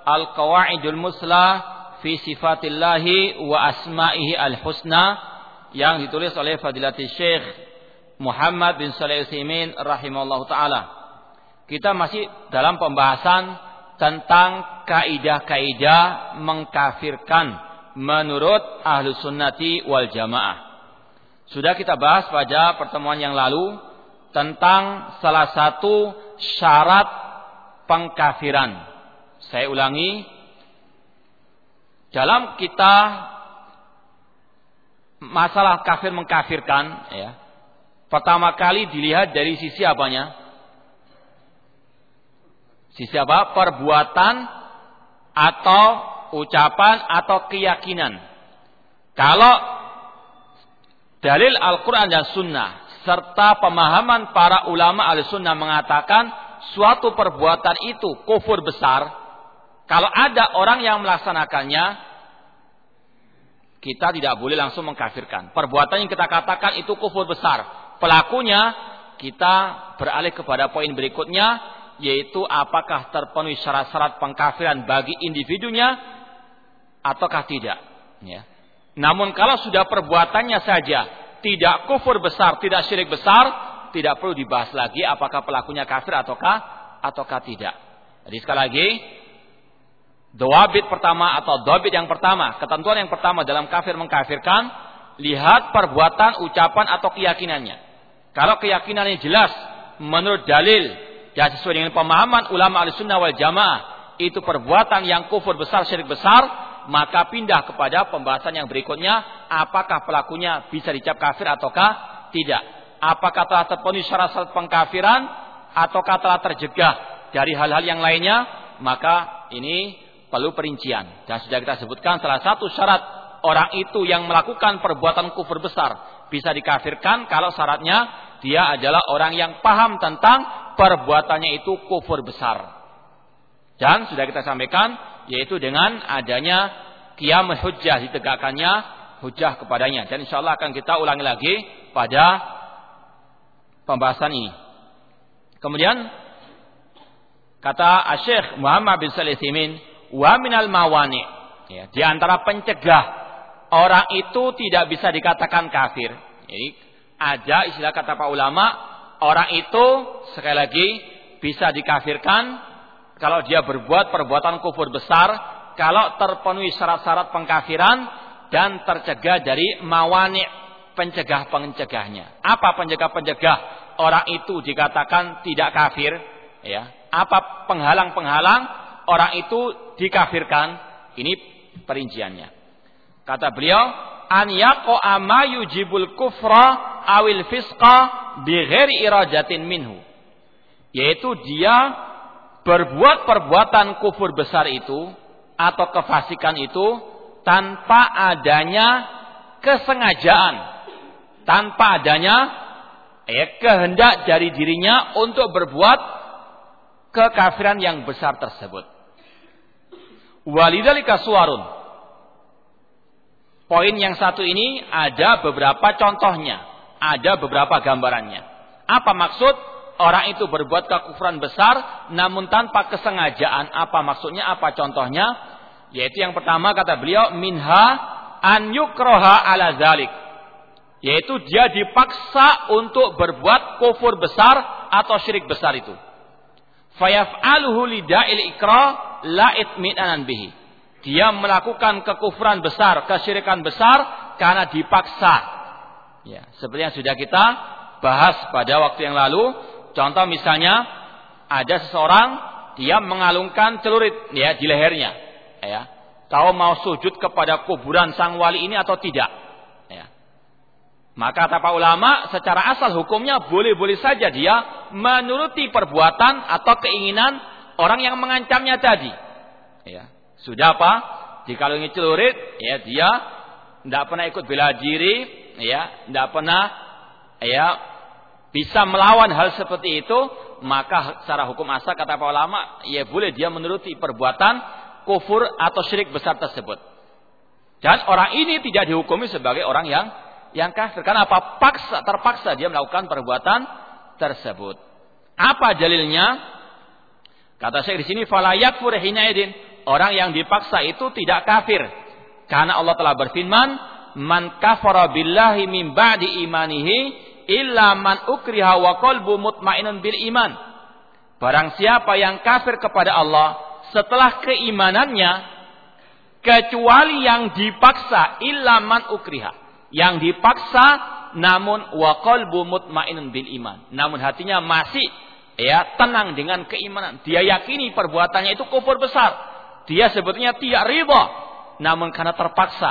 Al-Qawaidul Muslah fi Sifatillahi wa Asma'ihi Al-Husna yang ditulis oleh Fadilatul Syekh Muhammad bin Shalih Al-Utsaimin rahimahullahu taala. Kita masih dalam pembahasan tentang kaidah-kaidah mengkafirkan menurut Ahlus Sunnati wal Jamaah. Sudah kita bahas pada pertemuan yang lalu tentang salah satu syarat pengkafiran. Saya ulangi, dalam kita masalah kafir mengkafirkan, ya, pertama kali dilihat dari sisi apanya? Sisi apa? Perbuatan atau ucapan atau keyakinan. Kalau dalil Al-Quran dan Sunnah serta pemahaman para ulama Ahlussunnah mengatakan suatu perbuatan itu kufur besar, kalau ada orang yang melaksanakannya, kita tidak boleh langsung mengkafirkan. Perbuatan yang kita katakan itu kufur besar, pelakunya kita beralih kepada poin berikutnya, yaitu apakah terpenuhi syarat-syarat pengkafiran bagi individunya ataukah tidak, ya. Namun kalau sudah perbuatannya saja tidak kufur besar, tidak syirik besar, tidak perlu dibahas lagi apakah pelakunya kafir ataukah tidak. Jadi sekali lagi, dawabit pertama atau dhabit yang pertama, ketentuan yang pertama dalam kafir mengkafirkan, lihat perbuatan, ucapan atau keyakinannya. Kalau keyakinannya jelas menurut dalil dan sesuai dengan pemahaman ulama Ahlussunnah wal Jamaah, itu perbuatan yang kufur besar, syirik besar, maka pindah kepada pembahasan yang berikutnya, apakah pelakunya bisa dicap kafir ataukah tidak. Apakah telah terpenuhi syarat-syarat pengkafiran ataukah telah tercegah dari hal-hal yang lainnya, maka ini perlu perincian. Dan sudah kita sebutkan salah satu syarat orang itu yang melakukan perbuatan kufur besar bisa dikafirkan kalau syaratnya dia adalah orang yang paham tentang perbuatannya itu kufur besar. Dan sudah kita sampaikan, yaitu dengan adanya qiyamul hujjah, ditegakkannya hujjah kepadanya. Dan insyaallah akan kita ulangi lagi pada pembahasan ini. Kemudian kata Syekh Muhammad bin Shalih Al-Utsaimin, wa minal mawani, ya, di antara pencegah orang itu tidak bisa dikatakan kafir. Jadi ada istilah kata para ulama, orang itu sekali lagi bisa dikafirkan kalau dia berbuat perbuatan kufur besar, kalau terpenuhi syarat-syarat pengkafiran dan tercegah dari mawani, pencegah-pencegahnya. Apa pencegah-pencegah orang itu dikatakan tidak kafir? Ya. Apa penghalang-penghalang orang itu dikafirkan? Ini perinciannya. Kata beliau, an yaqa'a ma yujibul kufra awil fisqa bighairi iradatin minhu. Yaitu dia berbuat perbuatan kufur besar itu atau kefasikan itu tanpa adanya kesengajaan, tanpa adanya kehendak dari dirinya untuk berbuat kekafiran yang besar tersebut. Walidzalika suwarun. Poin yang satu ini ada beberapa contohnya, ada beberapa gambarannya. Apa maksud? Orang itu berbuat kekufuran besar namun tanpa kesengajaan. Apa maksudnya? Apa contohnya? Yaitu yang pertama kata beliau, minha an yukroha ala zalik. Yaitu dia dipaksa untuk berbuat kufur besar atau syirik besar itu. Fayaf'aluhu lida'il ikra la itmi'anan bihi. Dia melakukan kekufuran besar, kesyirikan besar karena dipaksa. Ya, seperti yang sudah kita bahas pada waktu yang lalu. Contoh misalnya ada seseorang dia mengalungkan celurit ya di lehernya, ya. Kau mau sujud kepada kuburan sang wali ini atau tidak? Ya. Maka kata para ulama, secara asal hukumnya boleh-boleh saja dia menuruti perbuatan atau keinginan orang yang mengancamnya tadi. Ya. Sudah apa? Dikalungi celurit, ya dia tidak pernah ikut bela diri, ya, tidak pernah, ya, bisa melawan hal seperti itu, maka secara hukum asal kata para ulama, ya boleh dia menuruti perbuatan kufur atau syirik besar tersebut. Dan orang ini tidak dihukumi sebagai orang yang kafir. Karena apa? Terpaksa dia melakukan perbuatan tersebut. Apa dalilnya? Kata Syekh di sini, fala yakfur hina idin, orang yang dipaksa itu tidak kafir. Karena Allah telah berfirman, "Man kafara billahi min ba'di imanihi illa man ukriha wa qalbu mutmainnun bil iman." Barang siapa yang kafir kepada Allah setelah keimanannya, kecuali yang dipaksa, illa man ukriha. Yang dipaksa namun wa qalbu mutmainnun bil iman. Namun hatinya masih tenang dengan keimanan. Dia yakini perbuatannya itu kufur besar. Dia sebetulnya tidak ridha, namun karena terpaksa,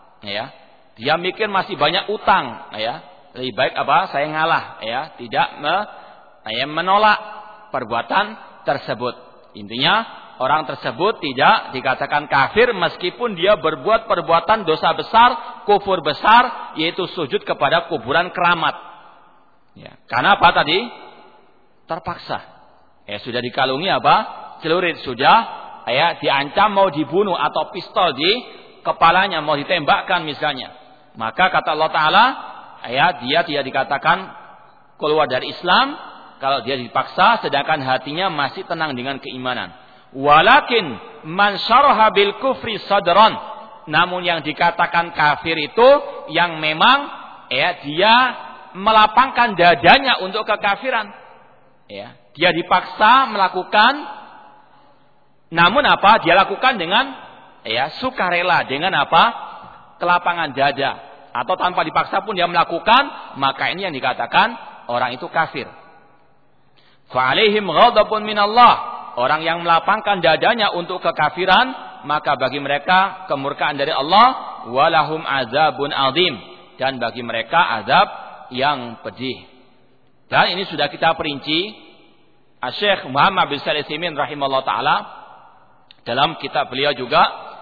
dia mikir masih banyak utang, lebih baik saya ngalah, tidak menolak perbuatan tersebut. Intinya orang tersebut tidak dikatakan kafir meskipun dia berbuat perbuatan dosa besar, kufur besar, yaitu sujud kepada kuburan keramat. Karena apa tadi? Terpaksa. Sudah dikalungi celurit, sudah diancam mau dibunuh atau pistol di kepalanya mau ditembakkan misalnya. Maka kata Allah Ta'ala, dia tidak dikatakan keluar dari Islam kalau dia dipaksa sedangkan hatinya masih tenang dengan keimanan. Walakin man syaraha bil kufri sadran. Namun yang dikatakan kafir itu yang memang dia melapangkan dadanya untuk kekafiran. Dia dipaksa melakukan, namun dia lakukan dengan sukarela, dengan kelapangan dada, atau tanpa dipaksa pun dia melakukan, maka ini yang dikatakan orang itu kafir. Fa alaihim ghadabun minallah. Orang yang melapangkan dadanya untuk kekafiran, maka bagi mereka kemurkaan dari Allah, walahum azabun azim, dan bagi mereka azab yang pedih. Dan ini sudah kita perinci, Syekh Muhammad bin Shalih Al-Utsaimin rahimahullah taala dalam kitab beliau juga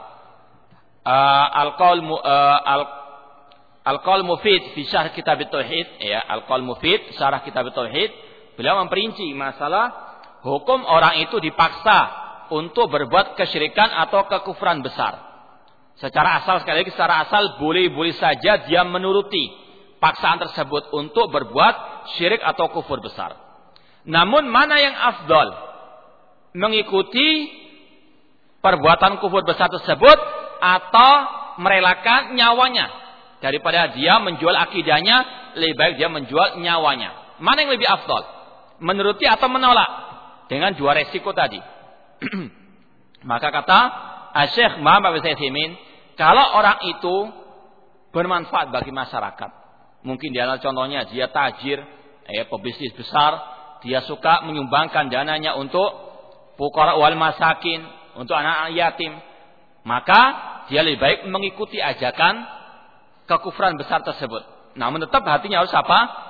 Al-Qaul Mufid fi Syarh Kitab Tauhid, Al-Qaul Mufid Syarah Kitab Tauhid, beliau memperinci masalah hukum orang itu dipaksa untuk berbuat kesyirikan atau kekufuran besar. Secara asal, sekali lagi secara asal boleh-boleh saja dia menuruti paksaan tersebut untuk berbuat syirik atau kufur besar. Namun mana yang afdal? Mengikuti perbuatan kufur besar tersebut atau merelakan nyawanya? Daripada dia menjual akidahnya, lebih baik dia menjual nyawanya. Mana yang lebih afdal? Menuruti atau menolak? Dengan dua resiko tadi. Maka kata Syekh Muhammad bin Shalih Al-Utsaimin, kalau orang itu bermanfaat bagi masyarakat, mungkin dia contohnya dia tajir, pebisnis besar, dia suka menyumbangkan dananya untuk fuqara wal masakin, untuk anak-anak yatim, maka dia lebih baik mengikuti ajakan kekufuran besar tersebut. Namun tetap hatinya harus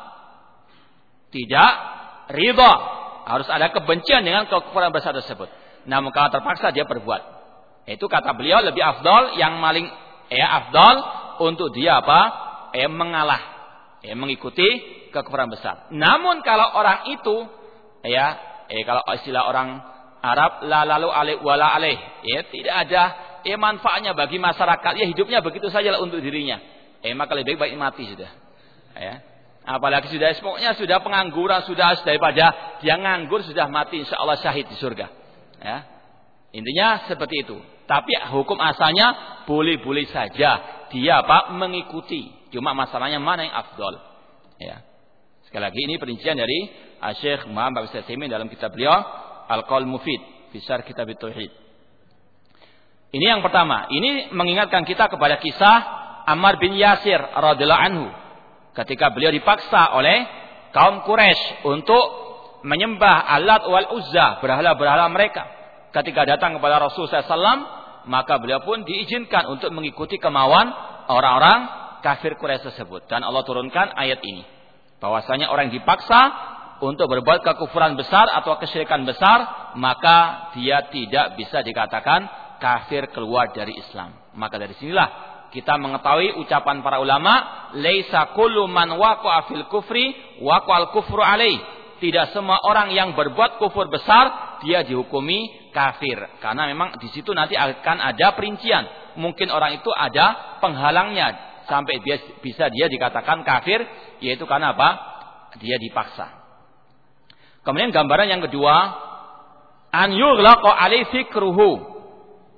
tidak ridha, harus ada kebencian dengan kekufuran besar tersebut. Namun kalau terpaksa dia berbuat, itu kata beliau lebih afdal, yang paling afdal untuk dia mengalah, mengikuti kekufuran besar. Namun kalau orang itu kalau istilah orang Arab, la lalu alaih wala alaih, tidak ada manfaatnya bagi masyarakat, hidupnya begitu saja untuk dirinya, maka lebih baik mati sudah. Apalagi sudah pengangguran, sudah daripada dia nganggur sudah mati, insyaallah syahid di surga. Intinya seperti itu. Tapi hukum asalnya boleh-boleh saja dia mengikuti. Cuma masalahnya mana yang afdal. Sekali lagi ini perincian dari Syekh Muhammad bin Shalih Al-Utsaimin dalam kitab beliau Al-Qaul Mufid fi Syarh Kitab Tauhid. Ini yang pertama. Ini mengingatkan kita kepada kisah Ammar bin Yasir radhiyallahu anhu, ketika beliau dipaksa oleh kaum Quraisy untuk menyembah Allat wal Uzza, berhala-berhala mereka. Ketika datang kepada Rasulullah SAW, maka beliau pun diizinkan untuk mengikuti kemauan orang-orang kafir Quraisy tersebut. Dan Allah turunkan ayat ini, bahwasanya orang yang dipaksa untuk berbuat kekufuran besar atau kesyirikan besar, maka dia tidak bisa dikatakan kafir keluar dari Islam. Maka dari sinilah kita mengetahui ucapan para ulama, laisa kullu man waqa'a fil kufri waqa'al kufru alaih. Tidak semua orang yang berbuat kufur besar dia dihukumi kafir, karena memang di situ nanti akan ada perincian. Mungkin orang itu ada penghalangnya sampai dia bisa dikatakan kafir, yaitu karena apa? Dia dipaksa. Kemudian gambaran yang kedua, an yughlaqa alai fikruhu,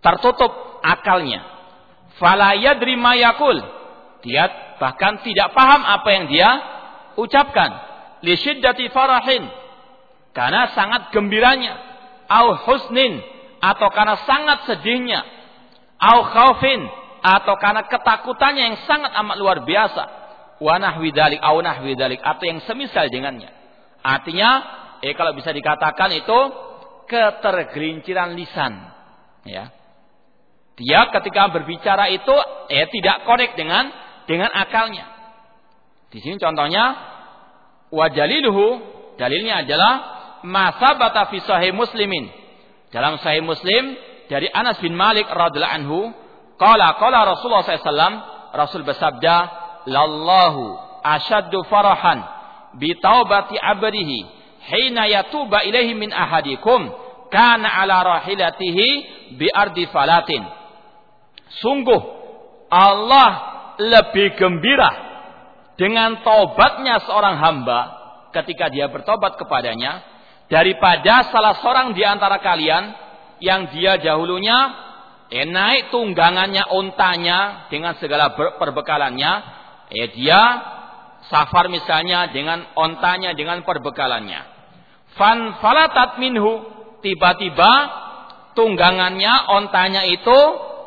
tertutup akalnya. Fala yadri ma yaqul. Dia bahkan tidak paham apa yang dia ucapkan. Li syiddati farahin. Karena sangat gembiranya. Au husnin. Atau karena sangat sedihnya. Au khaufin. Atau karena ketakutannya yang sangat amat luar biasa. Wa nahwi dzalik au nahwi dzalik. Atau yang semisal dengannya. Artinya, kalau bisa dikatakan itu ketergelinciran lisan. Ya. Dia ketika berbicara itu tidak korek dengan akalnya. Di sini contohnya wajaliluhu, dalilnya adalah masabata fi sahih Muslimin. Dalam sahih Muslim dari Anas bin Malik radhiyallahu anhu, qala Rasulullah sallallahu alaihi wasallam, Rasul bersabda, "Lallahu ashaddu farahan bi taubati 'abdihi hina yatuba ilaihi min ahadikum kana ala rahilatihi bi ardi falatin." Sungguh Allah lebih gembira dengan taubatnya seorang hamba ketika dia bertobat kepadanya daripada salah seorang di antara kalian yang dia dahulunya naik tunggangannya, untanya dengan segala perbekalannya, dia safar misalnya dengan ontanya, dengan perbekalannya. Fan falatat minhu, tiba-tiba tunggangannya, ontanya itu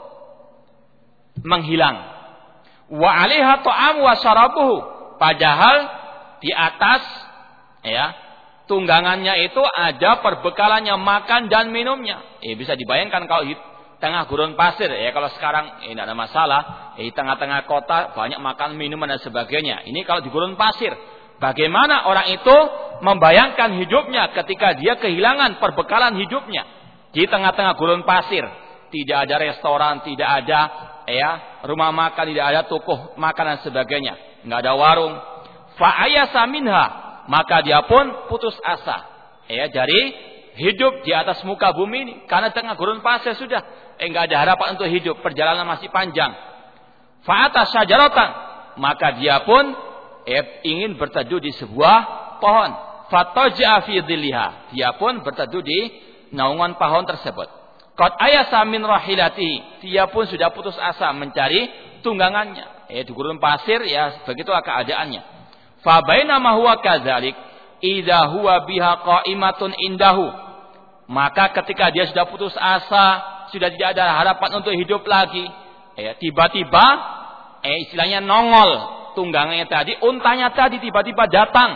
menghilang. Wa 'alaiha ta'am wa syarabuhu, padahal di atas tunggangannya itu ada perbekalannya, makan dan minumnya. Bisa dibayangkan kalau di tengah gurun pasir, kalau sekarang tidak ada masalah, di tengah-tengah kota banyak makan, minuman dan sebagainya. Ini kalau di gurun pasir, bagaimana orang itu membayangkan hidupnya ketika dia kehilangan perbekalan hidupnya di tengah-tengah gurun pasir. Tidak ada restoran, tidak ada rumah makan, tidak ada toko makan dan sebagainya, nggak ada warung. Fa'ayasa minha, maka dia pun putus asa dari hidup di atas muka bumi ini, karena tengah gurun pasir sudah nggak ada harapan untuk hidup, perjalanan masih panjang. Fa'ata syajaratan, maka dia pun ingin berteduh di sebuah pohon. Fataja'a fi dhilliha, dia pun berteduh di naungan pohon tersebut. Qad ayasa min rahilatihi, dia pun sudah putus asa mencari tunggangannya. Di gurun pasir, begitulah keadaannya. Fa bainama huwa kadzalik idza huwa biha qa'imatun indahu, maka ketika dia sudah putus asa, sudah tidak ada harapan untuk hidup lagi, tiba-tiba istilahnya nongol tunggangannya tadi, untanya tadi tiba-tiba datang.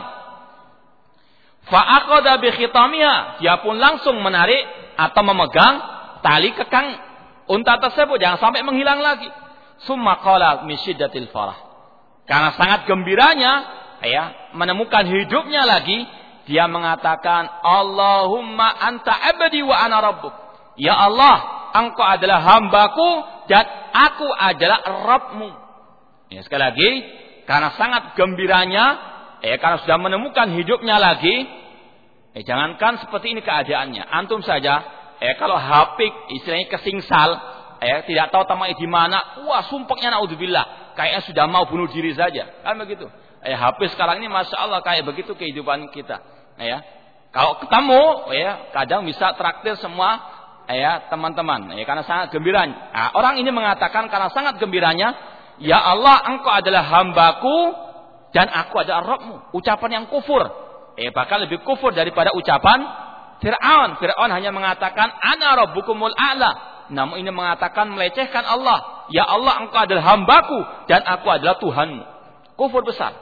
Fa aqada bi khitamiha, dia pun langsung menarik atau memegang tali kekang unta tersebut, jangan sampai menghilang lagi. Summa qala min syiddatil farah, karena sangat gembiranya menemukan hidupnya lagi, dia mengatakan, Allahumma anta abdi wa ana rabbuk. Ya Allah, engkau adalah hambaku dan aku adalah Rabbmu. Sekali lagi, karena sangat gembiranya, karena sudah menemukan hidupnya lagi, jangankan seperti ini keadaannya, antum saja kalau HP istilahnya kesingsal, tidak tahu tamatnya di mana, wah sumpahnya naudzubillah, kayaknya sudah mau bunuh diri saja, kan begitu. HP sekarang ini masya Allah kayak begitu kehidupan kita. Kalau ketemu, kadang bisa traktir semua, teman-teman, karena sangat gembiranya. Orang ini mengatakan karena sangat gembiranya, ya Allah, engkau adalah hambaku dan aku adalah Rabbmu. Ucapan yang kufur, bahkan lebih kufur daripada ucapan Fir'aun. Fir'aun hanya mengatakan ana rabbukumul a'la, namun ini mengatakan melecehkan Allah. Ya Allah, engkau adalah hambaku dan aku adalah Tuhanmu. Kufur besar.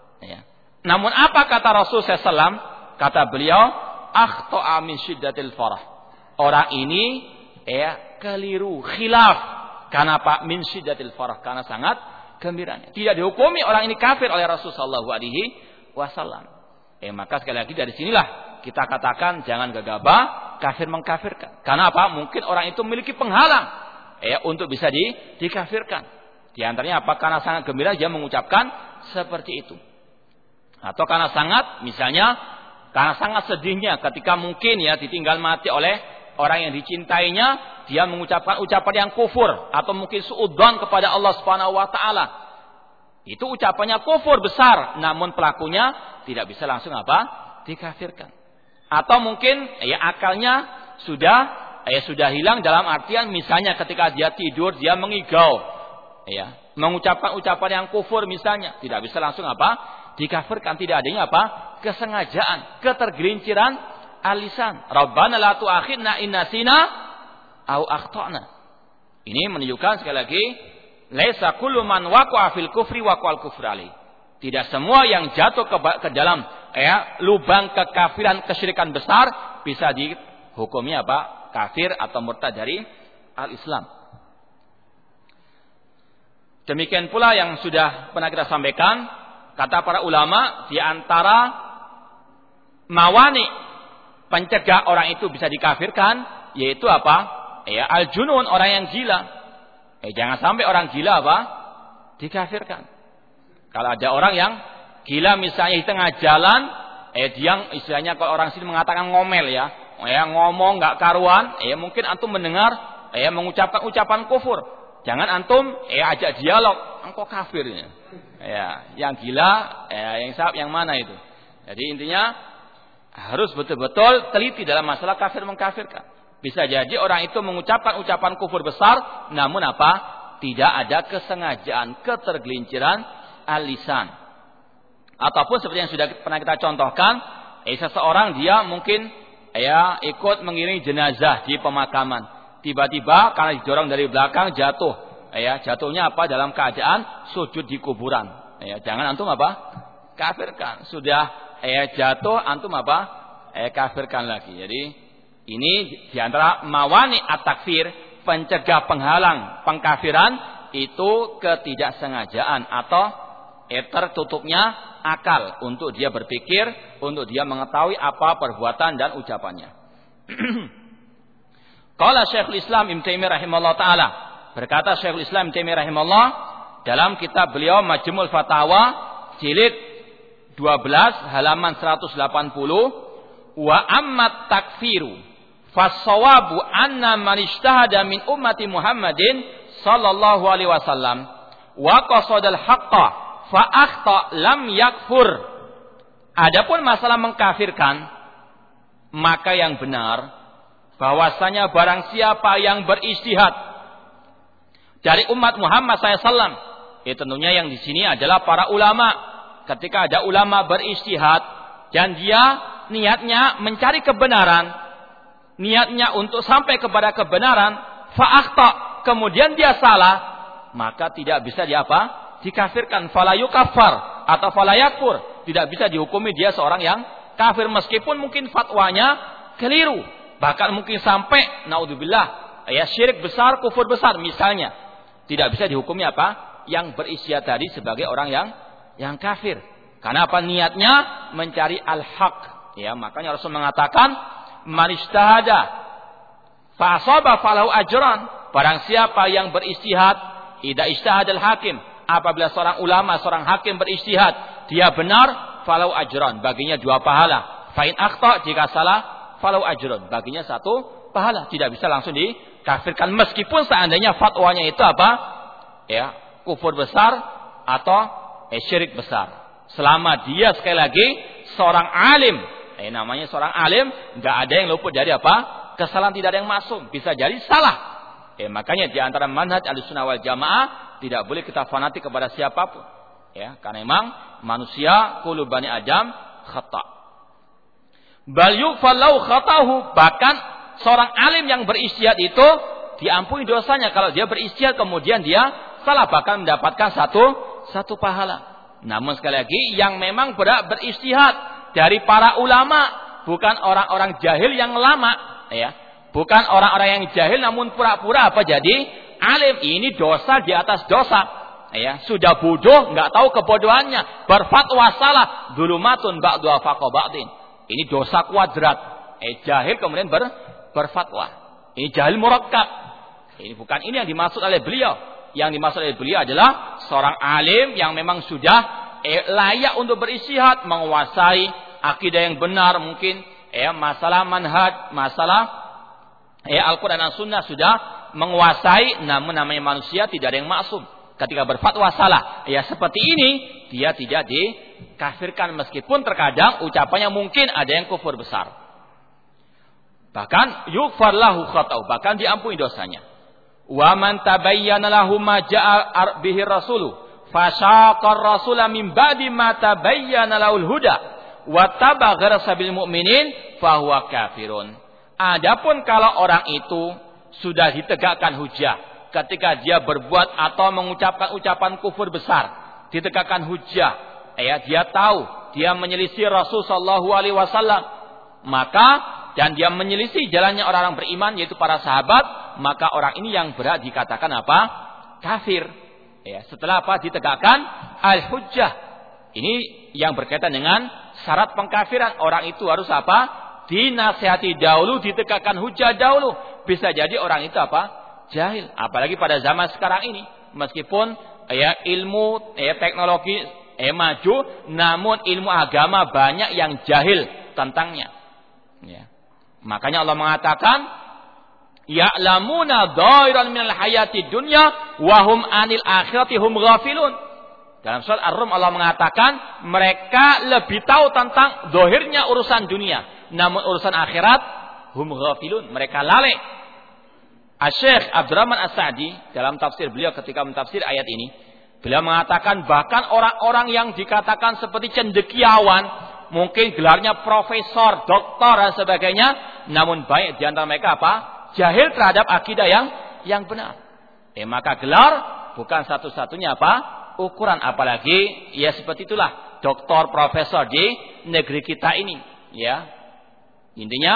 Namun apa kata Rasul SAW? Kata beliau, akhta'a min syiddatil farah. Orang ini keliru, khilaf. Karena apa? Min syiddatil farah, karena sangat gembiranya. Tidak dihukumi orang ini kafir oleh Rasulullah SAW. Maka sekali lagi dari sinilah kita katakan jangan gegabah kafir mengkafirkan. Karena apa? Mungkin orang itu memiliki penghalang untuk bisa dikafirkan. Di antaranya apa? Karena sangat gembira dia mengucapkan seperti itu. Atau karena sangat, misalnya karena sangat sedihnya ketika mungkin ditinggal mati oleh orang yang dicintainya, dia mengucapkan ucapan yang kufur atau mungkin suudzon kepada Allah Subhanahu wa taala. Itu ucapannya kufur besar, namun pelakunya tidak bisa langsung dikafirkan. Atau mungkin akalnya sudah sudah hilang dalam artian misalnya ketika dia tidur dia mengigau, mengucapkan ucapan yang kufur misalnya, tidak bisa langsung dikafirkan, tidak adanya kesengajaan, ketergelinciran alisan. Rabbana la tu'akhidna in nasina au akhtana. Ini menunjukkan sekali lagi, laisa kullu man waqa'a fil kufri waqa'al kufru alaih. Tidak semua yang jatuh ke dalam lubang kekafiran, kesyirikan besar bisa dihukumi kafir atau murtad dari al-Islam. Demikian pula yang sudah pernah kita sampaikan, kata para ulama, di antara mawani pencegah orang itu bisa dikafirkan yaitu al-junun, orang yang gila. Jangan sampai orang gila dikafirkan. Kalau ada orang yang gila misalnya di tengah jalan, dia istilahnya kalau orang sini mengatakan ngomel ngomong nggak karuan, mungkin antum mendengar mengucapkan ucapan kufur. Jangan antum ajak dialog, engkau kafirnya. Yang gila, yang mana itu? Jadi intinya harus betul-betul teliti dalam masalah kafir mengkafirkan. Bisa jadi orang itu mengucapkan ucapan kufur besar, namun tidak ada kesengajaan, ketergelinciran al-lisan. Ataupun seperti yang sudah pernah kita contohkan, seseorang dia mungkin ikut mengiringi jenazah di pemakaman. Tiba-tiba karena didorong dari belakang jatuh. Jatuhnya dalam keadaan sujud di kuburan. Jangan antum kafirkan. Sudah jatuh antum kafirkan lagi. Jadi ini diantara mawani at-takfir, pencegah penghalang pengkafiran itu ketidaksengajaan atau tertutupnya akal untuk dia berpikir, untuk dia mengetahui apa perbuatan dan ucapannya. Qala Syekhul Islam Ibnu Taimiyah rahimahullah taala, berkata Syekhul Islam Ibnu Taimiyah rahimahullah dalam kitab beliau Majmu'ul Fatawa jilid 12 halaman 180, wa ammat takfiru fassawabu anna man ijtahada min ummati Muhammadin sallallahu alaihi wasallam wa qasadal haqqa fa akhta lam yakfur. Adapun masalah mengkafirkan, maka yang benar bahwasanya barang siapa yang berijtihad dari umat Muhammad SAW, tentunya yang di sini adalah para ulama. Ketika ada ulama berijtihad dan dia niatnya mencari kebenaran, niatnya untuk sampai kepada kebenaran, fa akhta, kemudian dia salah, maka tidak bisa dikafirkan, fala yukaffar atau fala yakfur, tidak bisa dihukumi dia seorang yang kafir meskipun mungkin fatwanya keliru, bahkan mungkin sampai naudzubillah syirik besar, kufur besar misalnya, tidak bisa dihukumi yang berijtihad tadi sebagai orang yang kafir. Karena niatnya mencari al-haq. Makanya Rasul mengatakan man ijtahada fa asaba falahu ajran. Barang siapa yang berijtihad, idza ijtahadal hakim, apabila seorang ulama, seorang hakim berijtihad, dia benar, falahu ajran, baginya 2 pahala. Fa in akhta, jika salah, falahu ajran, baginya 1 pahala. Tidak bisa langsung dikafirkan meskipun seandainya fatwanya itu kufur besar atau syirik besar. Selama dia sekali lagi seorang alim, namanya seorang alim, enggak ada yang luput dari kesalahan, tidak ada yang masuk, bisa jadi salah. Makanya di antara manhaj Ahlussunnah wal Jamaah tidak boleh kita fanatik kepada siapapun. Karena memang manusia kullu bani Adam khata. Bal yufallau khatahu, bahkan seorang alim yang berijtihad itu diampuni dosanya kalau dia berijtihad kemudian dia salah, bahkan mendapatkan satu pahala. Namun sekali lagi yang memang berijtihad dari para ulama, bukan orang-orang jahil yang lama, bukan orang-orang yang jahil namun pura-pura jadi alim. Ini dosa di atas dosa. Sudah bodoh, nggak tahu kebodohannya, berfatwa salah, dzulumatun ba'duha fawqa ba'din. Ini dosa kuadrat. Jahil kemudian berfatwa. Ini jahil murakkab. Ini bukan ini yang dimaksud oleh beliau. Yang dimaksud oleh beliau adalah seorang alim yang memang sudah layak untuk berijtihad, menguasai akidah yang benar, mungkin masalah manhaj, masalah Al-Quran dan Sunnah sudah menguasai. Namun namanya manusia tidak ada yang maksum. Ketika berfatwa salah, seperti ini, dia tidak dikafirkan meskipun terkadang ucapannya mungkin ada yang kufur besar. Bahkan yughfar lahu khata'u, bahkan diampuni dosanya. Wa man tabayyana lahu ma ja'a bihi rasulu fasyaqar rasula min ba'di ma tabayyana lahul huda wa taba ghayra sabil mu'minin fahuwa kafirun. Adapun kalau orang itu sudah ditegakkan hujah ketika dia berbuat atau mengucapkan ucapan kufur besar, ditegakkan hujah, dia tahu dia menyelisih Rasul sallallahu alaihi wasallam, maka dan dia menyelisih jalannya orang-orang beriman yaitu para sahabat, maka orang ini yang berat dikatakan apa? Kafir. Setelah apa? Ditegakkan al-hujjah. Ini yang berkaitan dengan syarat pengkafiran. Orang itu harus apa? Dinasihati dahulu, ditegakkan hujjah dahulu. Bisa jadi orang itu apa? Jahil. Apalagi pada zaman sekarang ini, meskipun ilmu teknologi maju, namun ilmu agama banyak yang jahil tentangnya. Makanya Allah mengatakan, ya'lamuna dhahiran minal hayati dunya wa hum 'anil akhirati hum ghafilun. Dalam surat Ar-Rum Allah mengatakan mereka lebih tahu tentang zahirnya urusan dunia, namun urusan akhirat hum ghafilun, mereka lalai. Asy-Syaikh Abdurrahman As-Sa'di dalam tafsir beliau ketika mentafsir ayat ini, beliau mengatakan bahkan orang-orang yang dikatakan seperti cendekiawan, mungkin gelarnya profesor, doktor dan sebagainya, namun baik di antara mereka apa? Jahil terhadap akidah yang benar. Maka gelar bukan satu-satunya apa? Ukuran, apalagi seperti itulah doktor, profesor di negeri kita ini, Intinya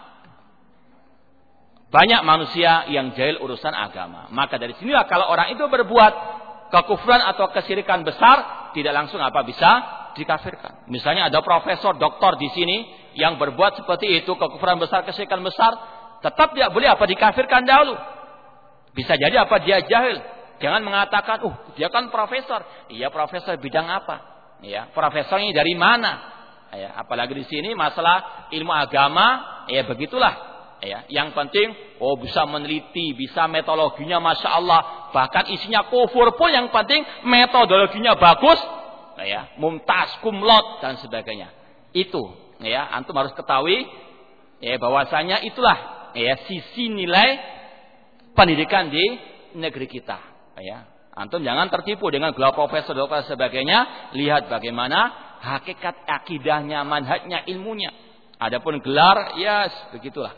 banyak manusia yang jahil urusan agama. Maka dari sinilah kalau orang itu berbuat kekufuran atau kesyirikan besar, tidak langsung apa bisa dikafirkan. Misalnya ada profesor, doktor di sini yang berbuat seperti itu, kekufuran besar, kesyirikan besar, tetap tidak boleh apa dikafirkan dahulu. Bisa jadi apa dia jahil. Jangan mengatakan, dia kan profesor. Iya, profesor bidang apa? Profesornya dari mana? Apalagi di sini masalah ilmu agama, begitulah. Yang penting, bisa meneliti, bisa metodologinya, masya Allah. Bahkan isinya kufur pun yang penting metodologinya bagus. Mumtaz, kumlot dan sebagainya. Itu, antum harus ketahui, bahwasanya itulah, sisi nilai pendidikan di negeri kita. Antum jangan tertipu dengan gelar profesor, dokter dan sebagainya. Lihat bagaimana hakikat akidahnya, manhajnya, ilmunya. Adapun gelar, begitulah.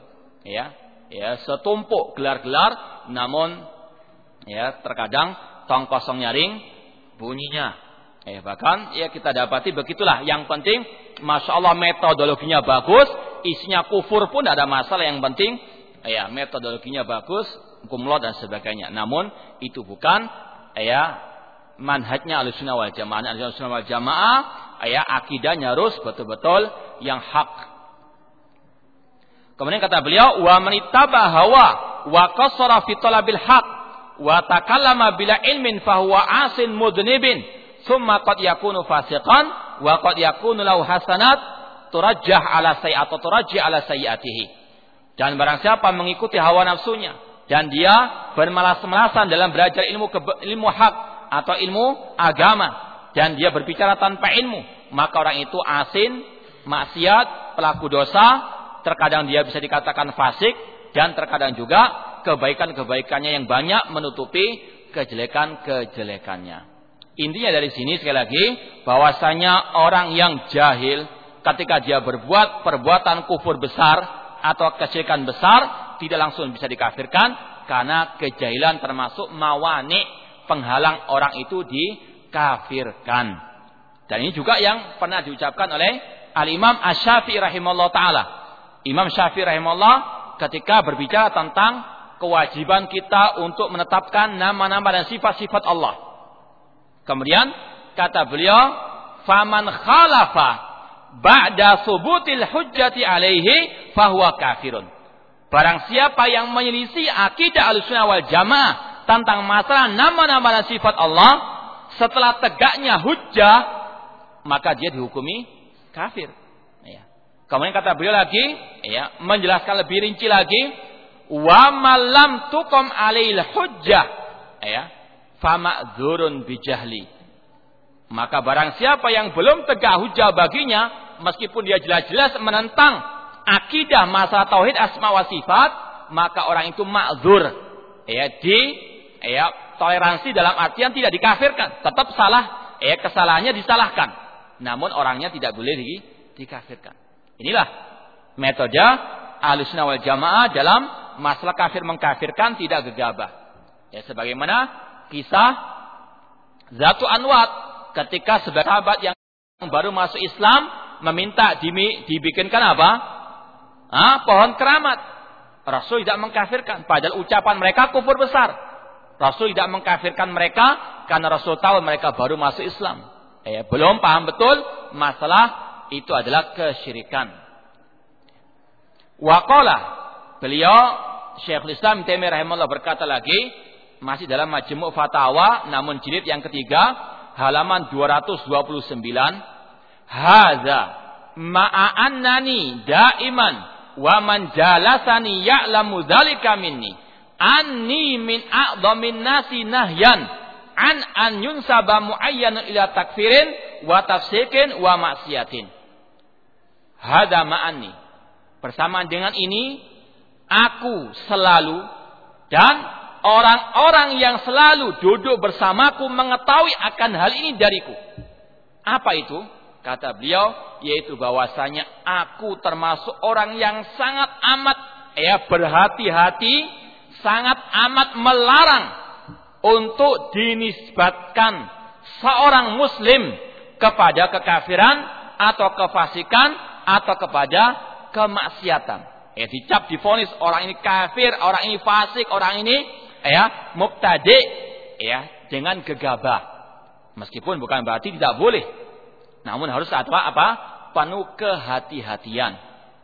Setumpuk gelar-gelar, namun terkadang tong kosong nyaring bunyinya. Bahkan kita dapati begitulah. Yang penting, masya Allah metodologinya bagus, isinya kufur pun tidak ada masalah. Yang penting, metodologinya bagus, kumlot dan sebagainya. Namun itu bukan manhajnya Ahlussunnah wal Jamaah. Ahlussunnah wal Jamaah, akidahnya harus betul-betul yang hak. Kemudian kata beliau, wa manittaba hawa wa qassara fi talabil haq wa takallama bila ilmin fahuwa asin mudnibin. Summa qad yakunu fasiqan wa qad yakunu lahu hasanat turajjah ala sayyi'ati atau turajji ala sayyi'atihi. Dan barang siapa mengikuti hawa nafsunya dan dia bermalas-malasan dalam belajar ilmu hak atau ilmu agama dan dia berbicara tanpa ilmu, maka orang itu asin, maksiat, pelaku dosa, terkadang dia bisa dikatakan fasik dan terkadang juga kebaikan-kebaikannya yang banyak menutupi kejelekan-kejelekannya. Intinya dari sini sekali lagi, bahwasanya orang yang jahil ketika dia berbuat perbuatan kufur besar atau kesyirikan besar tidak langsung bisa dikafirkan, karena kejahilan termasuk mawani, penghalang orang itu dikafirkan. Dan ini juga yang pernah diucapkan oleh Al-Imam Asy-Syafi'i rahimahullah ta'ala. Imam Syafi'i rahimahullah ketika berbicara tentang kewajiban kita untuk menetapkan nama-nama dan sifat-sifat Allah. Kemudian kata beliau, faman khalafa ba'da subutil hujjati alaihi fahuwa kafirun. Barang siapa yang menyelisih akidah Ahlussunnah wal Jamaah tentang masalah nama-nama dan sifat Allah setelah tegaknya hujjah, maka dia dihukumi kafir. Kemudian kata beliau lagi, menjelaskan lebih rinci lagi, wa malam tuqam alail hujjah, fama'dzurun bijahli. Maka barang siapa yang belum tegak hujjah baginya, meskipun dia jelas-jelas menentang akidah masalah tauhid asma wa sifat, maka orang itu ma'dzur. Toleransi dalam artian tidak dikafirkan, tetap salah, kesalahannya disalahkan. Namun orangnya tidak boleh dikafirkan. Inilah metode Ahlussunnah wal Jamaah dalam masalah kafir mengkafirkan, tidak gegabah. Sebagaimana kisah Zatu Anwat ketika sebagai sahabat yang baru masuk Islam meminta dibikinkan apa? Pohon keramat. Rasul tidak mengkafirkan, padahal ucapan mereka kufur besar. Rasul tidak mengkafirkan mereka karena Rasul tahu mereka baru masuk Islam. Belum paham betul masalah itu adalah kesyirikan. Waqala, beliau Syekhul Islam Taimiyah rahimahullah berkata lagi, masih dalam Majmu' Fatawa namun jilid yang ketiga, halaman 229, hadza ma'a annani daiman wa man jalasani ya'lamu dzalika minni anni min a'dhamin nasi nahyan an yunsaba muayyanan ila takfirin wa tafsikin wa maksiatin. Hadza ma'anni, bersamaan dengan ini aku selalu dan orang-orang yang selalu duduk bersamaku mengetahui akan hal ini dariku. Apa itu? Kata beliau, yaitu bahwasanya aku termasuk orang yang sangat amat berhati-hati, sangat amat melarang untuk dinisbatkan seorang muslim kepada kekafiran atau kefasikan atau kepada kemaksiatan. Dicap divonis orang ini kafir, orang ini fasik, orang ini mubtadi, dengan gegabah. Meskipun bukan berarti tidak boleh, namun harus apa? Penuh kehati-hatian.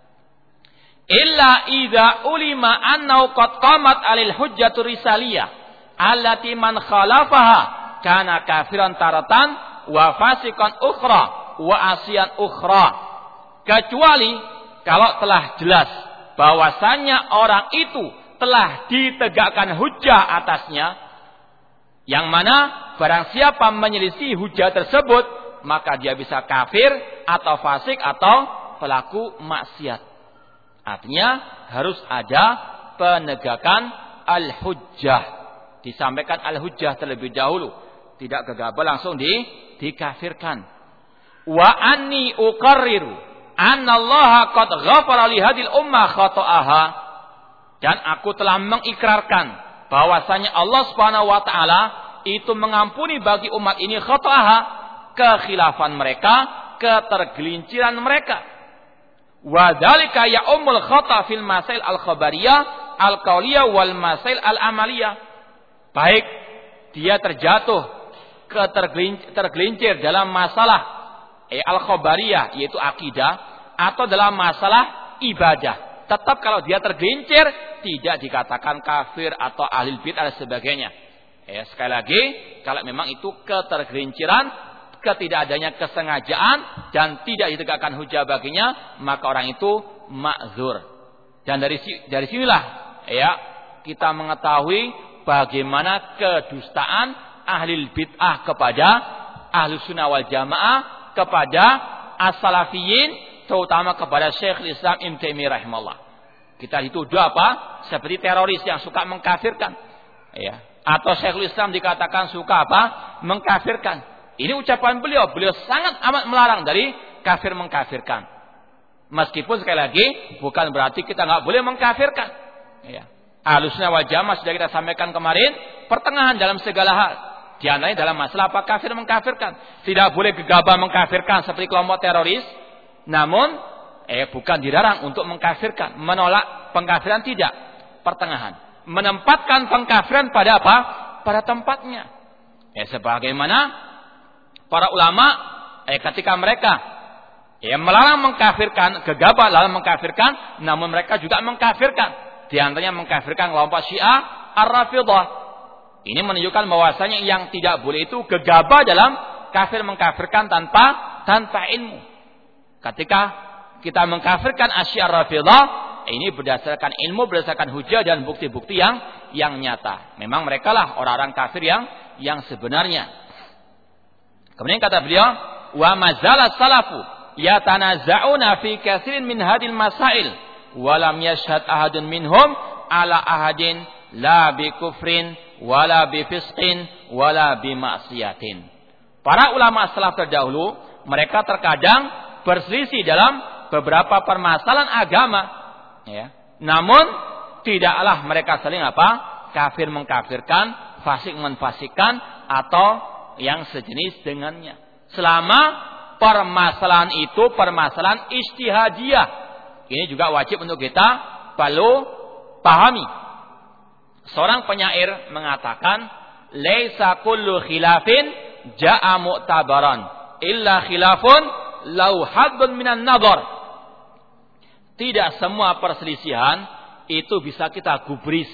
Illa idza ulima annahu qad qamat 'alil hujjatu risaliyah allati man khalafaha kana kafiran taratan wa fasikan ukhra wa asiyan ukhra. Kecuali kalau telah jelas bahwasanya orang itu telah ditegakkan hujjah atasnya, yang mana barang siapa menyelisih hujjah tersebut, maka dia bisa kafir atau fasik atau pelaku maksiat. Artinya harus ada penegakan al-hujjah. Disampaikan al-hujjah terlebih dahulu, tidak gegabah langsung dikafirkan. Wa anni uqarriru annallaha qad ghafara li hadil ummah khata'aha, dan aku telah mengikrarkan bahwasanya Allah Subhanahu wa taala itu mengampuni bagi umat ini khata'aha, kekhilafan mereka, ketergelinciran mereka. Wa dzalika ya ummul khata' fil masail al-khabariyah al-qauliyah wal masail al-amaliyah. Baik dia terjatuh tergelincir dalam masalah al-khabariyah yaitu akidah, atau dalam masalah ibadah, tetap kalau dia tergelincir tidak dikatakan kafir atau ahli bid'ah dan sebagainya. Sekali lagi, kalau memang itu ketergelinciran, ketidakadanya kesengajaan dan tidak ditegakkan hujah baginya, maka orang itu ma'dzur. Dan dari sinilah kita mengetahui bagaimana kedustaan ahli bid'ah kepada Ahlussunnah wal Jamaah, kepada as-salafiyin, terutama kepada Syekhul Islam Ibnu Taimiyah rahimahullah. Kita dituduh apa? Seperti teroris yang suka mengkafirkan. Atau Syekhul Islam dikatakan suka apa? Mengkafirkan. Ini ucapan beliau. Beliau sangat amat melarang dari kafir mengkafirkan. Meskipun sekali lagi bukan berarti kita nggak boleh mengkafirkan. Ahlussunnah wal Jamaah sudah kita sampaikan kemarin, pertengahan dalam segala hal. Di antaranya dalam masalah apa kafir mengkafirkan. Tidak boleh gegabah mengkafirkan seperti kelompok teroris. Namun bukan dilarang untuk mengkafirkan. Menolak pengkafiran tidak. Pertengahan. Menempatkan pengkafiran pada apa? Pada tempatnya. Sebagaimana para ulama ketika mereka melarang mengkafirkan, gegabah dalam mengkafirkan, namun mereka juga mengkafirkan. Di antaranya mengkafirkan kelompok Syiah Ar-Rafidhah. Ini menunjukkan bahwasanya yang tidak boleh itu gegabah dalam kafir mengkafirkan tanpa ilmu. Ketika kita mengkafirkan Asyiah Rafidhah, ini berdasarkan ilmu, berdasarkan hujah dan bukti-bukti yang nyata. Memang mereka lah orang-orang kafir yang sebenarnya. Kemudian kata beliau, wa mazala salafu yatanaza'una fi katsirin min hadhil masail wa lam yashhad ahadun minhum ala ahadin la bi kufrin wala bi fisqin wala bi ma'siyatin. Para ulama salaf terdahulu mereka terkadang berselisih dalam beberapa permasalahan agama, ya. Namun tidaklah mereka saling kafir mengkafirkan, fasik menfasikkan atau yang sejenis dengannya. Selama permasalahan itu permasalahan ijtihadiyah. Ini juga wajib untuk kita perlu pahami. Seorang penyair mengatakan, "Laisa kullu khilafin ja'a mu'tabaran, illa khilafun lau haddun minan nadhar." Tidak semua perselisihan itu bisa kita gubris.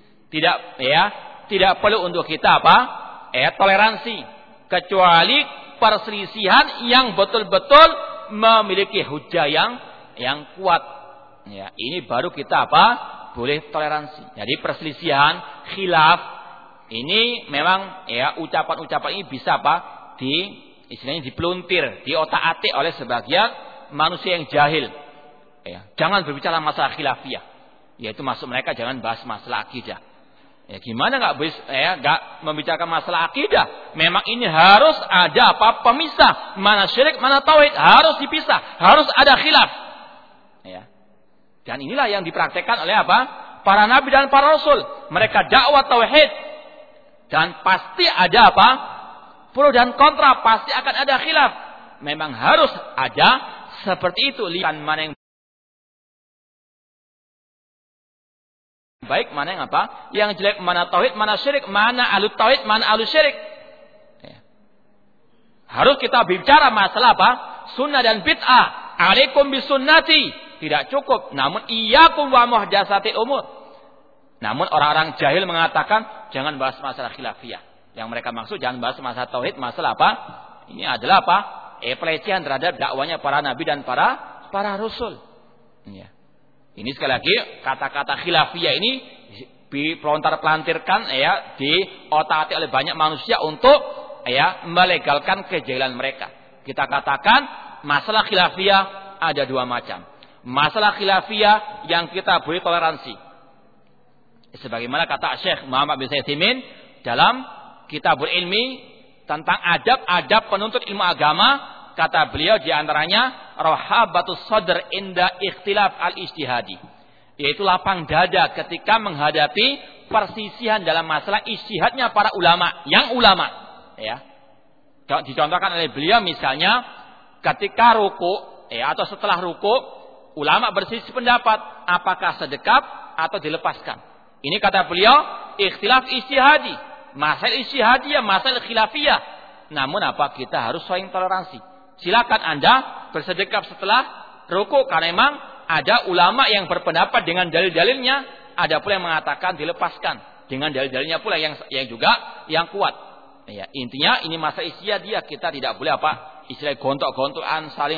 Tidak perlu untuk kita toleransi, kecuali perselisihan yang betul-betul memiliki hujah yang kuat. Ya, ini baru kita boleh toleransi. Jadi perselisihan, khilaf ini memang ucapan-ucapan ini bisa istilahnya dipeluntir, diotak-atik oleh sebagian manusia yang jahil. Ya, jangan berbicara masalah khilafiyah. Yaitu maksud mereka jangan bahas masalah akidah. Ya, gimana nggak membicarakan masalah akidah? Memang ini harus ada pemisah, mana syirik, mana tauhid, harus dipisah, harus ada khilaf. Ya. Dan inilah yang dipraktekkan oleh para nabi dan para rasul. Mereka dakwah tauhid dan pasti ada pro dan kontra, pasti akan ada khilaf. Memang harus ada seperti itu. Lihat mana yang baik, mana yang yang jelek, mana tauhid, mana syirik, mana ahlu tauhid, mana ahlu syirik. Ya. Harus kita bicara masalah sunnah dan bid'ah. Alaikum bisunnati. Tidak cukup. Namun iyyakum wa muhdatsatil umur. Namun orang-orang jahil mengatakan jangan bahas masalah khilafiyah. Yang mereka maksud jangan bahas masalah tauhid, masalah ini adalah pelecehan terhadap dakwanya para nabi dan para rasul. Ya. Ini sekali lagi kata-kata khilafiyah ini dipelontar-pelantirkan di otak-atik oleh banyak manusia untuk melegalkan kejahilan mereka. Kita katakan masalah khilafiyah ada dua macam. Masalah khilafiyah yang kita boleh toleransi. Sebagaimana kata Syekh Muhammad bin Utsaimin dalam Kitabul Ilmi tentang adab-adab penuntut ilmu agama, kata beliau di antaranya rahabatus sadr inda ikhtilaf al-ijtihadi, yaitu lapang dada ketika menghadapi persisihan dalam masalah ijtihadnya para ulama, ya. Dicontohkan oleh beliau misalnya ketika ruku atau setelah ruku ulama berselisih pendapat apakah sedekap atau dilepaskan. Ini kata beliau ikhtilaf ijtihadi, masalah ijtihadiyah, masalah khilafiyah. Namun kita harus saling toleransi. Silakan Anda bersedekap setelah ruku karena memang ada ulama yang berpendapat dengan dalil-dalilnya, ada pula yang mengatakan dilepaskan dengan dalil-dalilnya pula yang juga yang kuat. Ya, intinya ini masalah ijtihadiyah, kita tidak boleh istilah gontok-gontokan saling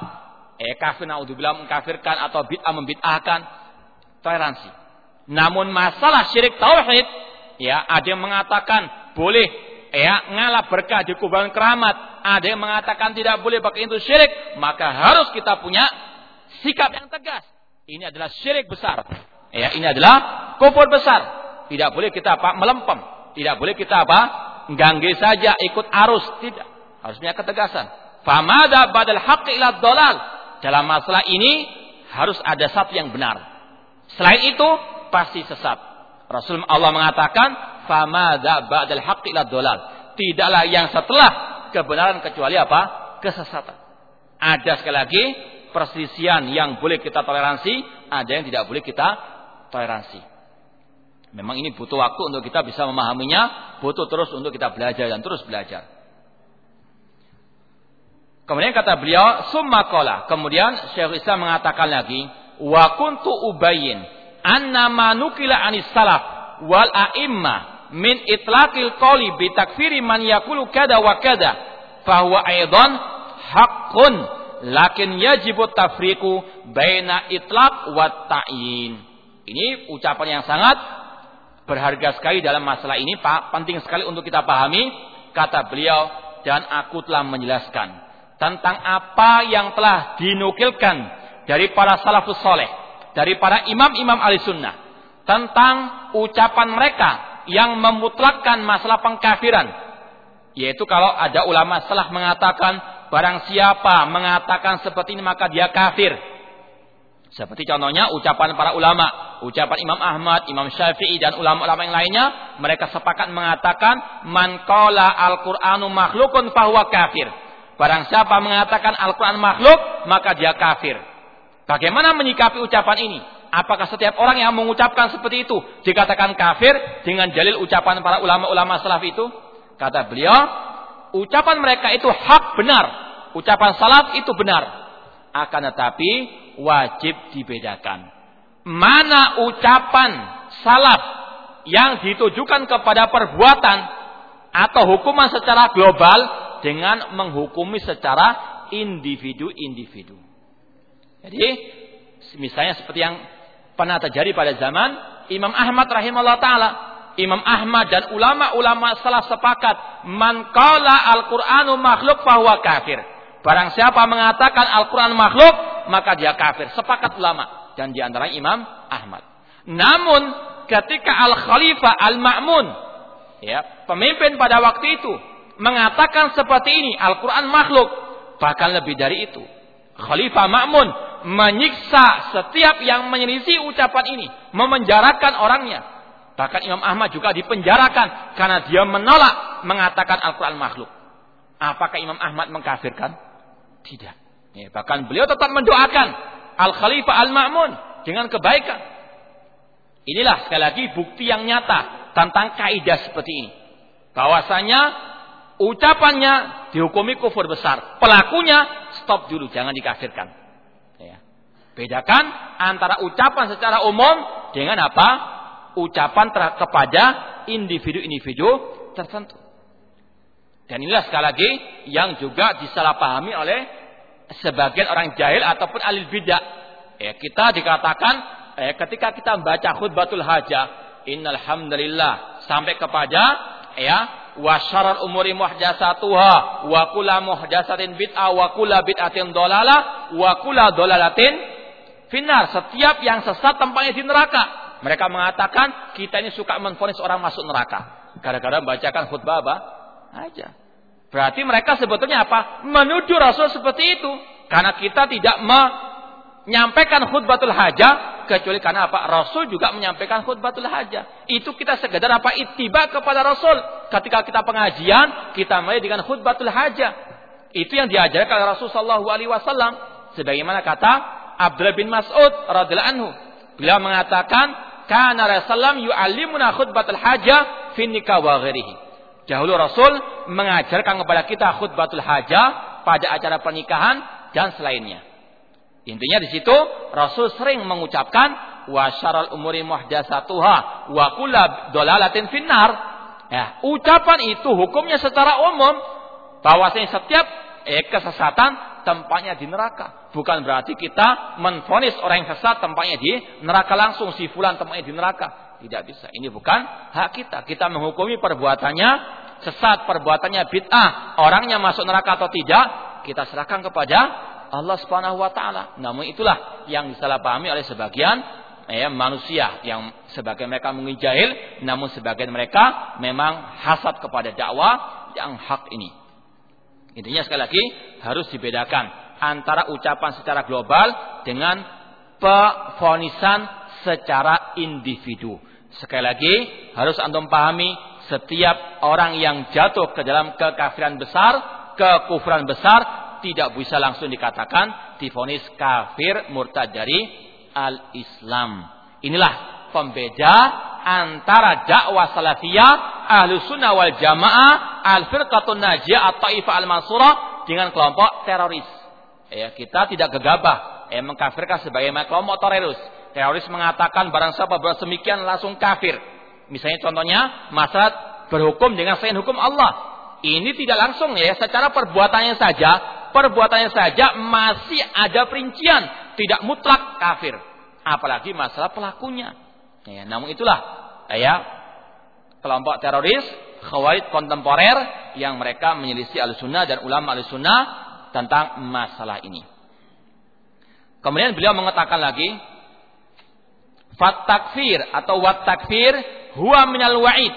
kafir naudzubillah mengkafirkan atau bid'ah membid'ahkan, toleransi. Namun masalah syirik tauhid, ada yang mengatakan boleh ngalap berkah di kuburan keramat, ada yang mengatakan tidak boleh pakai itu syirik, maka harus kita punya sikap yang tegas. Ini adalah syirik besar. Ini adalah kufur besar. Tidak boleh kita melempem, tidak boleh kita gangge saja ikut arus, tidak. Harus punya ketegasan. Famada badal haqqi ila dhalal. Dalam masalah ini harus ada satu yang benar. Selain itu pasti sesat. Rasul Allah mengatakan, "Famada ba'dal haqqi ila dhalal." Tidaklah yang setelah kebenaran kecuali kesesatan. Ada sekali lagi perselisihan yang boleh kita toleransi, ada yang tidak boleh kita toleransi. Memang ini butuh waktu untuk kita bisa memahaminya, butuh terus untuk kita belajar dan terus belajar. Kemudian kata beliau, summa qala. Kemudian Syekhul Islam mengatakan lagi, wa kuntu ubayyin anna ma nukila anis salaf wal a'imma min itlaqil qawli bi takfiri man yaqulu kada wa kada fa huwa aidan haqqun lakin yajibu tafriqu baina itlaq wa ta'yin. Ini ucapan yang sangat berharga sekali dalam masalah ini, Pak. Penting sekali untuk kita pahami. Kata beliau, dan aku telah menjelaskan tentang apa yang telah dinukilkan dari para salafus soleh, dari para imam-imam ahlussunnah, tentang ucapan mereka yang memutlakkan masalah pengkafiran. Yaitu kalau ada ulama salah mengatakan, barang siapa mengatakan seperti ini maka dia kafir. Seperti contohnya ucapan para ulama, ucapan Imam Ahmad, Imam Syafi'i dan ulama-ulama yang lainnya, mereka sepakat mengatakan man qala al-Qur'anu makhlukun fahuwa kafir. Barang siapa mengatakan Al-Qur'an makhluk, maka dia kafir. Bagaimana menyikapi ucapan ini? Apakah setiap orang yang mengucapkan seperti itu dikatakan kafir dengan dalil ucapan para ulama-ulama salaf itu? Kata beliau, ucapan mereka itu hak benar, ucapan salaf itu benar. Akan tetapi wajib dibedakan. Mana ucapan salaf yang ditujukan kepada perbuatan atau hukuman secara global dengan menghukumi secara individu-individu. Jadi misalnya seperti yang pernah terjadi pada zaman Imam Ahmad rahimahullah ta'ala. Imam Ahmad dan ulama-ulama salaf sepakat, man qala al-Qur'anu makhluk fahuwa kafir. Barang siapa mengatakan Al-Quran makhluk, maka dia kafir. Sepakat ulama. Dan diantara Imam Ahmad. Namun, ketika Al-Khalifah Al-Ma'mun, ya, pemimpin pada waktu itu, mengatakan seperti ini, Al-Quran makhluk. Bahkan lebih dari itu. Khalifah Ma'mun menyiksa setiap yang menyelisih ucapan ini. Memenjarakan orangnya. Bahkan Imam Ahmad juga dipenjarakan karena dia menolak mengatakan Al-Quran makhluk. Apakah Imam Ahmad mengkafirkan? Tidak. Ya, bahkan beliau tetap mendoakan Al-Khalifah Al-Ma'mun dengan kebaikan. Inilah sekali lagi bukti yang nyata tentang kaidah seperti ini. Bahwasanya ucapannya dihukumi kufur besar. Pelakunya stop dulu, jangan dikafirkan. Ya. Bedakan antara ucapan secara umum dengan apa? Ucapan kepada individu-individu tertentu. Dan inilah sekali lagi yang juga disalahpahami oleh sebagian orang jahil ataupun ahli bidah. Ya, kita dikatakan ketika kita membaca khutbatul hajah, innal hamdalillah sampai kepada ya wa syarrul umuri muhdatsatuha wa kullu muhdatsatin bid'ah wa kullu bid'atin dhalalah wa kullu dhalalatin finnar. Setiap yang sesat tempatnya di neraka. Mereka mengatakan kita ini suka menvonis orang masuk neraka gara-gara membacakan khutbah apa? Aja. Berarti mereka sebetulnya apa? Menuduh Rasul seperti itu. Karena kita tidak menyampaikan khutbatul hajah kecuali karena apa? Rasul juga menyampaikan khutbatul hajah. Itu kita sekedar apa? Ittiba kepada Rasul. Ketika kita pengajian, kita mulai dengan khutbatul hajah. Itu yang diajarkan oleh Rasul sallallahu alaihi wasallam. Sebagaimana kata Abdullah bin Mas'ud radhiyallahu anhu. Beliau mengatakan, "Kana Rasulullah yu'allimuna khutbatul hajah fi nikah wa ghairihi." Dahulu Rasul mengajarkan kepada kita khutbatul hajah pada acara pernikahan dan selainnya. Intinya di situ Rasul sering mengucapkan wa syarrul umuri muhdatsatuha wa kullu dhalalatin finnar. Ya, ucapan itu hukumnya secara umum bahwasanya setiap kesesatan tempatnya di neraka. Bukan berarti kita menvonis orang yang sesat tempatnya di neraka langsung, si fulan tempatnya di neraka. Tidak bisa. Ini bukan hak kita. Kita menghukumi perbuatannya sesat, perbuatannya bid'ah, orangnya masuk neraka atau tidak, kita serahkan kepada Allah Subhanahu wa taala. Namun itulah yang disalahpahami oleh sebagian manusia yang sebagian mereka mungkin jahil, namun sebagian mereka memang hasad kepada dakwah yang hak ini. Intinya sekali lagi harus dibedakan antara ucapan secara global dengan pevonisan secara individu. Sekali lagi harus antum pahami, setiap orang yang jatuh ke dalam kekafiran besar, kekufuran besar, tidak bisa langsung dikatakan divonis kafir murtad dari al-Islam. Inilah pembeda antara dakwah salafiyah, ahlus sunnah wal jamaah, al-firqatun najiyah, at-taifah al-mansurah dengan kelompok teroris. Ya, kita tidak gegabah mengkafirkan sebagaimana kelompok teroris. Teroris mengatakan barang siapa berbuat semikian langsung kafir. Misalnya contohnya masalah berhukum dengan selain hukum Allah. Ini tidak langsung ya, secara perbuatannya saja masih ada perincian, tidak mutlak kafir. Apalagi masalah pelakunya. Ya, namun itulah ya kelompok teroris Khawarij kontemporer yang mereka menyelisih Ahlussunnah dan ulama Ahlussunnah tentang masalah ini. Kemudian beliau mengatakan lagi, fat takfir atau wat takfir huwa minal wa'id.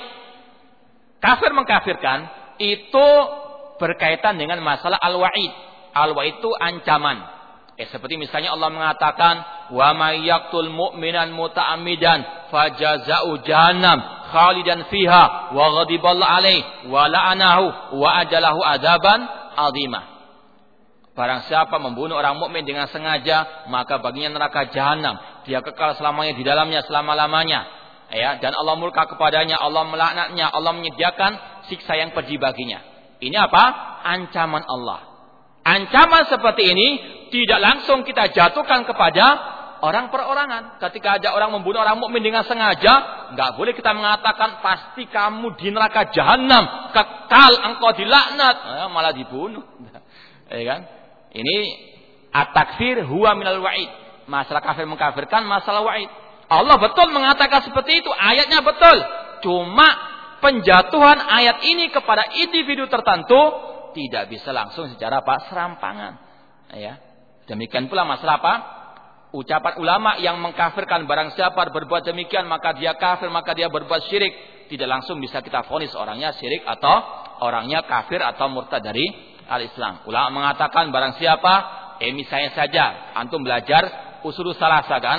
Kafir mengkafirkan itu berkaitan dengan masalah al-wa'id. Al-wa'id itu ancaman. Seperti misalnya Allah mengatakan, wa may yaqtul mu'minan muta'ammidan fajaza'u jahannam khalidan fiha wa ghadiballahu alaihi wa la'anahu wa ajalahu adzaban 'adzima. Barang siapa membunuh orang mukmin dengan sengaja, maka baginya neraka jahanam. Dia kekal selamanya di dalamnya selama-lamanya. Ya, dan Allah murka kepadanya, Allah melaknatnya, Allah menyediakan siksa yang pedih baginya. Ini apa? Ancaman Allah. Ancaman seperti ini tidak langsung kita jatuhkan kepada orang perorangan. Ketika ada orang membunuh orang mukmin dengan sengaja, enggak boleh kita mengatakan pasti kamu di neraka jahanam, kekal engkau dilaknat, malah dibunuh. Ya kan? Ini at-takfir huwa minal wa'id. Masalah kafir mengkafirkan, masalah wa'id. Allah betul mengatakan seperti itu, ayatnya betul. Cuma penjatuhan ayat ini kepada individu tertentu tidak bisa langsung secara apa? Serampangan. Ya. Demikian pula masalah apa? Ucapan ulama yang mengkafirkan barang siapa berbuat demikian maka dia kafir, maka dia berbuat syirik. Tidak langsung bisa kita vonis orangnya syirik atau orangnya kafir atau murtad dari al-Islam. Ulama mengatakan barang siapa, misalnya saja antum belajar usul salasa kan?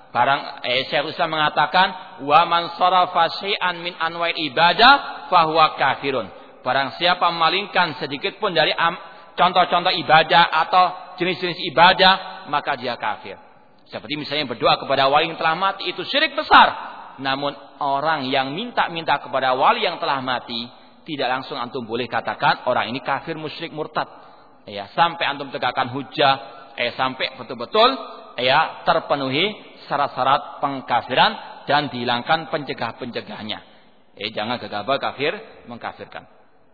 Syekhul Islam mengatakan wa man sarafa syai'an min anwa'il ibadah fahuwa kafirun. Barang siapa memalingkan sedikit pun dari contoh-contoh ibadah atau jenis-jenis ibadah, maka dia kafir. Seperti misalnya berdoa kepada wali yang telah mati, itu syirik besar. Namun orang yang minta-minta kepada wali yang telah mati, tidak langsung antum boleh katakan orang ini kafir, musyrik, murtad. Ya, sampai antum tegakkan hujjah, sampai betul-betul terpenuhi syarat-syarat pengkafiran dan dihilangkan pencegah-pencegahnya. Jangan gegabah kafir mengkafirkan.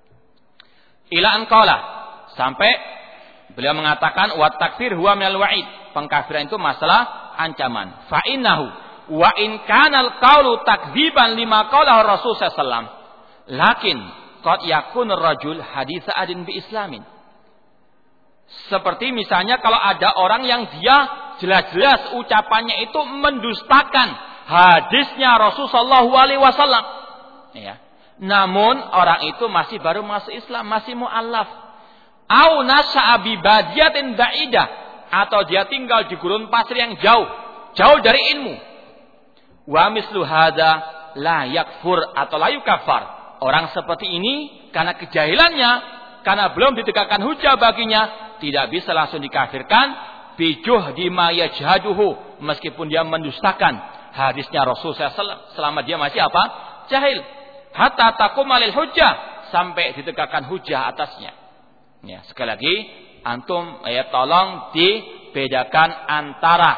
Ila anqala, sampai beliau mengatakan wa takfir huwa minal wa'id. Pengkafiran itu masalah ancaman. Fa innahu wa in kana al-qaulu takdziban lima qala Rasul sallallahu alaihi wasallam. Lakin qad yakun ar-rajul haditsa adin bi islamin. Seperti misalnya kalau ada orang yang dia jelas-jelas ucapannya itu mendustakan hadisnya Rasul sallallahu alaihi wasallam. Ya. Namun orang itu masih baru masuk Islam, masih mu'allaf. Au nasha'a bi badiyatin ba'idah, atau dia tinggal di gurun pasir yang jauh dari ilmu. Wa mislu hadza la yakfur atau la yukaffar. Orang seperti ini karena kejahilannya, karena belum ditegakkan hujah baginya, tidak bisa langsung dikafirkan bijuhdi ma yajhaduhu, meskipun dia mendustakan hadisnya Rasul sallallahu alaihi wasallam selama dia masih apa? Jahil. Hatta taqumalil hujjah, sampai ditegakkan hujjah atasnya. Ya, sekali lagi antum tolong dibedakan antara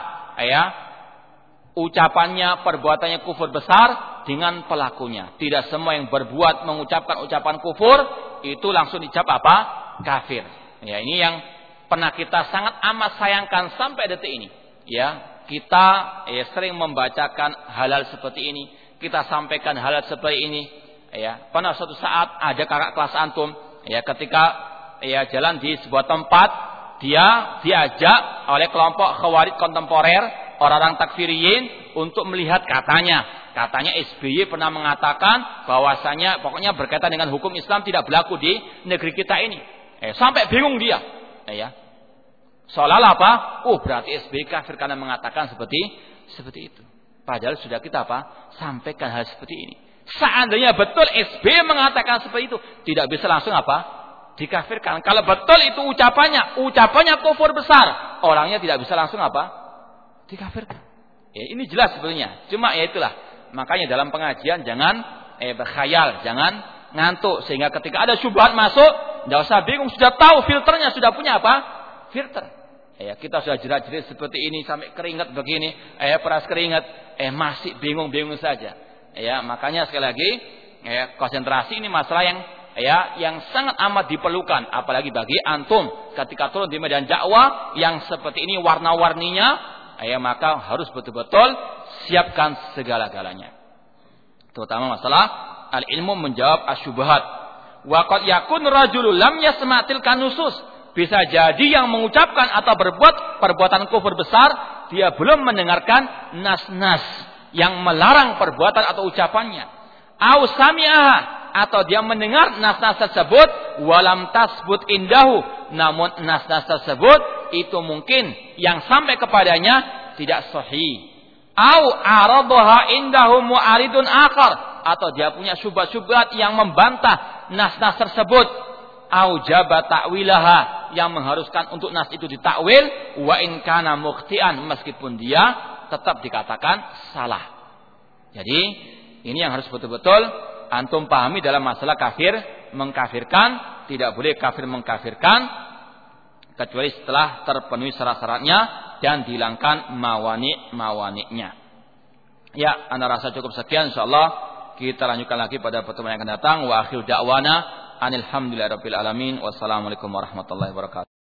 ucapannya, perbuatannya kufur besar dengan pelakunya. Tidak semua yang berbuat mengucapkan ucapan kufur itu langsung dicap apa? Kafir. Ya, ini yang pernah kita sangat amat sayangkan sampai detik ini. Ya, kita sering membacakan hal-hal seperti ini, kita sampaikan hal-hal seperti ini. Ya, pernah suatu saat ada kakak kelas antum, ketika jalan di sebuah tempat, dia diajak oleh kelompok khawarij kontemporer, orang-orang takfiriyin untuk melihat katanya SBY pernah mengatakan bahwasanya pokoknya berkaitan dengan hukum Islam tidak berlaku di negeri kita ini. Sampai bingung dia. Seolah-olah apa? Berarti SBY kafir karena mengatakan seperti itu. Padahal sudah kita sampaikan hal seperti ini. Seandainya betul SBY mengatakan seperti itu, tidak bisa langsung dikafirkan. Kalau betul itu ucapannya kufur besar, orangnya tidak bisa langsung dikafirkan. Ini jelas sebetulnya. Cuma itulah. Makanya dalam pengajian jangan berkhayal, jangan ngantuk, sehingga ketika ada syubhat masuk, tidak usah bingung, sudah tahu filternya, sudah punya filter. Kita sudah jerat-jerit seperti ini sampai keringat begini, peras keringat, masih bingung-bingung saja. Makanya sekali lagi konsentrasi ini masalah yang sangat amat diperlukan, apalagi bagi antum ketika turun di medan dakwah yang seperti ini warna-warninya, maka harus betul-betul siapkan segala-galanya. Terutama masalah al-ilmu menjawab asyubhat. Wa qad yakun rajulun lam yasma' tilka nusus. Bisa jadi yang mengucapkan atau berbuat perbuatan kufur besar, dia belum mendengarkan nas-nas yang melarang perbuatan atau ucapannya. Au sami'aha, atau dia mendengar nas-nas tersebut, walam tasbut indahu, namun nas-nas tersebut itu mungkin yang sampai kepadanya tidak sahih. Au aradaha indahu mu'aridun akhar, atau dia punya syubhat-syubhat yang membantah nas-nas tersebut. Au jaba ta'wilaha, yang mengharuskan untuk nas itu ditakwil, wa in kana mukhtian, meskipun dia tetap dikatakan salah. Jadi ini yang harus betul-betul antum pahami dalam masalah kafir mengkafirkan. Tidak boleh kafir mengkafirkan kecuali setelah terpenuhi syarat-syaratnya dan dihilangkan mawani'-mawani'nya. Ya, anda rasa cukup sekian, insyaallah kita lanjutkan lagi pada pertemuan yang akan datang. Wa akhir da'wana alhamdulillahirabbil alamin. Wassalamualaikum warahmatullahi wabarakatuh.